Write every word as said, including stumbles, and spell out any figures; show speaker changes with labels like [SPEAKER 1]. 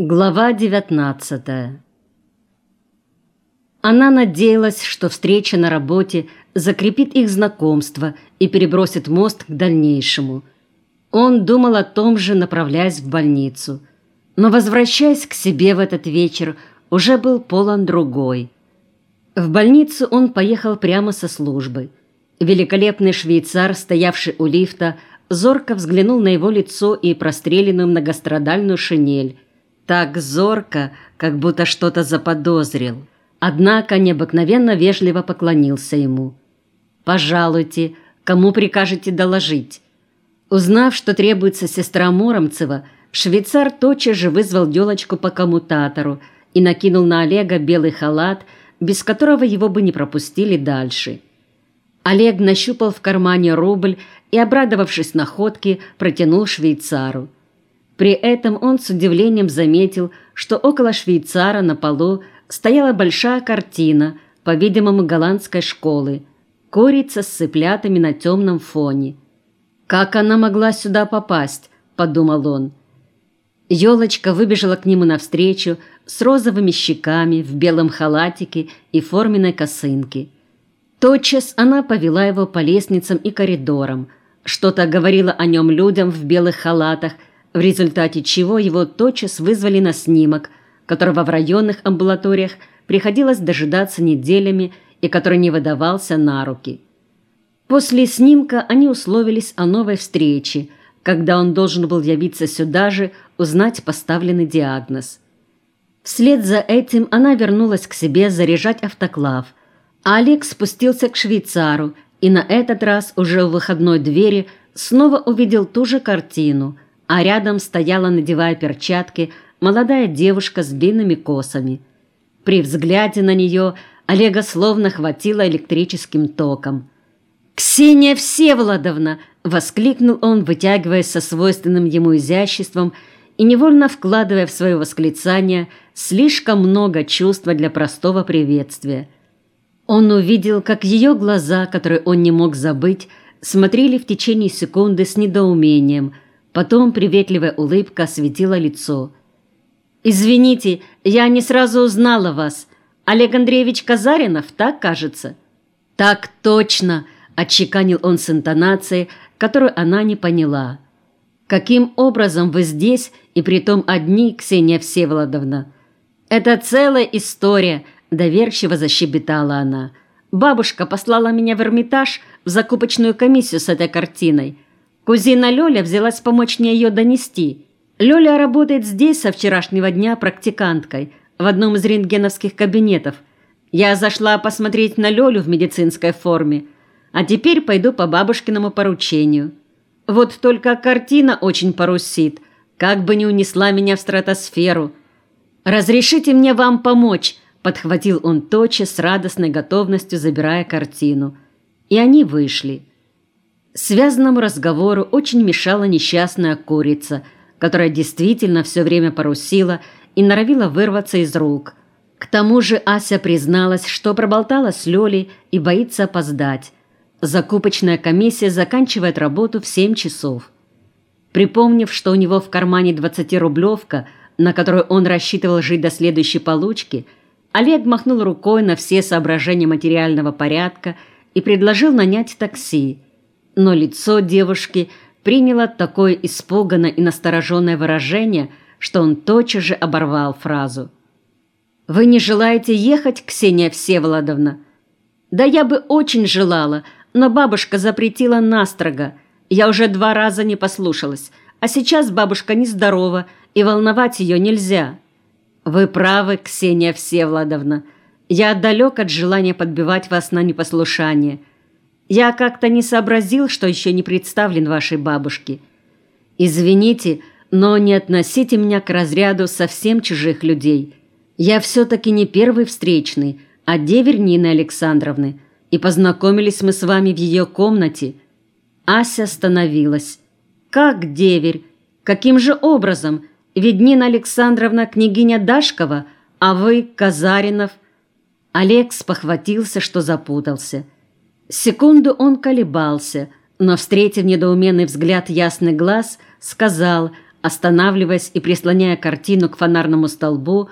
[SPEAKER 1] Глава девятнадцатая. Она надеялась, что встреча на работе закрепит их знакомство и перебросит мост к дальнейшему. Он думал о том же, направляясь в больницу. Но, возвращаясь к себе в этот вечер, уже был полон другой. В больницу он поехал прямо со службы. Великолепный швейцар, стоявший у лифта, зорко взглянул на его лицо и простреленную многострадальную шинель. Так зорко, как будто что-то заподозрил. Однако необыкновенно вежливо поклонился ему. «Пожалуйте, кому прикажете доложить?» Узнав, что требуется сестра Муромцева, швейцар тотчас же вызвал Ёлочку по коммутатору и накинул на Олега белый халат, без которого его бы не пропустили дальше. Олег нащупал в кармане рубль и, обрадовавшись находке, протянул швейцару. При этом он с удивлением заметил, что около швейцара на полу стояла большая картина, по-видимому, голландской школы, курица с цыплятами на темном фоне. «Как она могла сюда попасть?» – подумал он. Ёлочка выбежала к нему навстречу с розовыми щеками, в белом халатике и форменной косынке. Тотчас она повела его по лестницам и коридорам, что-то говорила о нем людям в белых халатах, в результате чего его тотчас вызвали на снимок, которого в районных амбулаториях приходилось дожидаться неделями и который не выдавался на руки. После снимка они условились о новой встрече, когда он должен был явиться сюда же, узнать поставленный диагноз. Вслед за этим она вернулась к себе заряжать автоклав, а Олег спустился к швейцару и на этот раз уже у выходной двери снова увидел ту же картину, а рядом стояла, надевая перчатки, молодая девушка с длинными косами. При взгляде на нее Олега словно хватило электрическим током. «Ксения Всеволодовна!» – воскликнул он, вытягиваясь со свойственным ему изяществом и невольно вкладывая в свое восклицание слишком много чувства для простого приветствия. Он увидел, как ее глаза, которые он не мог забыть, смотрели в течение секунды с недоумением, потом приветливая улыбка осветила лицо. «Извините, я не сразу узнала вас. Олег Андреевич Казаринов, так кажется?» «Так точно!» – отчеканил он с интонацией, которую она не поняла. «Каким образом вы здесь, и притом одни, Ксения Всеволодовна?» «Это целая история», – доверчиво защебетала она. «Бабушка послала меня в Эрмитаж в закупочную комиссию с этой картиной. Кузина Лёля взялась помочь мне ее донести. Лёля работает здесь со вчерашнего дня практиканткой в одном из рентгеновских кабинетов. Я зашла посмотреть на Лёлю в медицинской форме, а теперь пойду по бабушкиному поручению. Вот только картина очень парусит, как бы не унесла меня в стратосферу. Разрешите мне вам помочь», – подхватил он тотчас с радостной готовностью, забирая картину. И они вышли. Связанному разговору очень мешала несчастная курица, которая действительно все время парусила и норовила вырваться из рук. К тому же Ася призналась, что проболталась с Лёлей и боится опоздать. Закупочная комиссия заканчивает работу в семь часов. Припомнив, что у него в кармане двадцатирублевка, на которую он рассчитывал жить до следующей получки, Олег махнул рукой на все соображения материального порядка и предложил нанять такси. Но лицо девушки приняло такое испуганное и настороженное выражение, что он тотчас же оборвал фразу. «Вы не желаете ехать, Ксения Всеволодовна?» «Да я бы очень желала, но бабушка запретила настрого. Я уже два раза не послушалась, а сейчас бабушка нездорова, и волновать ее нельзя». «Вы правы, Ксения Всеволодовна. Я далек от желания подбивать вас на непослушание. Я как-то не сообразил, что еще не представлен вашей бабушке. Извините, но не относите меня к разряду совсем чужих людей. Я все-таки не первый встречный, а деверь Нины Александровны, и познакомились мы с вами в ее комнате». Ася остановилась. «Как деверь? Каким же образом? Ведь Нина Александровна княгиня Дашкова, а вы Казаринов». Олег спохватился, что запутался. Секунду он колебался, но, встретив недоуменный взгляд ясных глаз, сказал, Останавливаясь и прислоняя картину к фонарному столбу,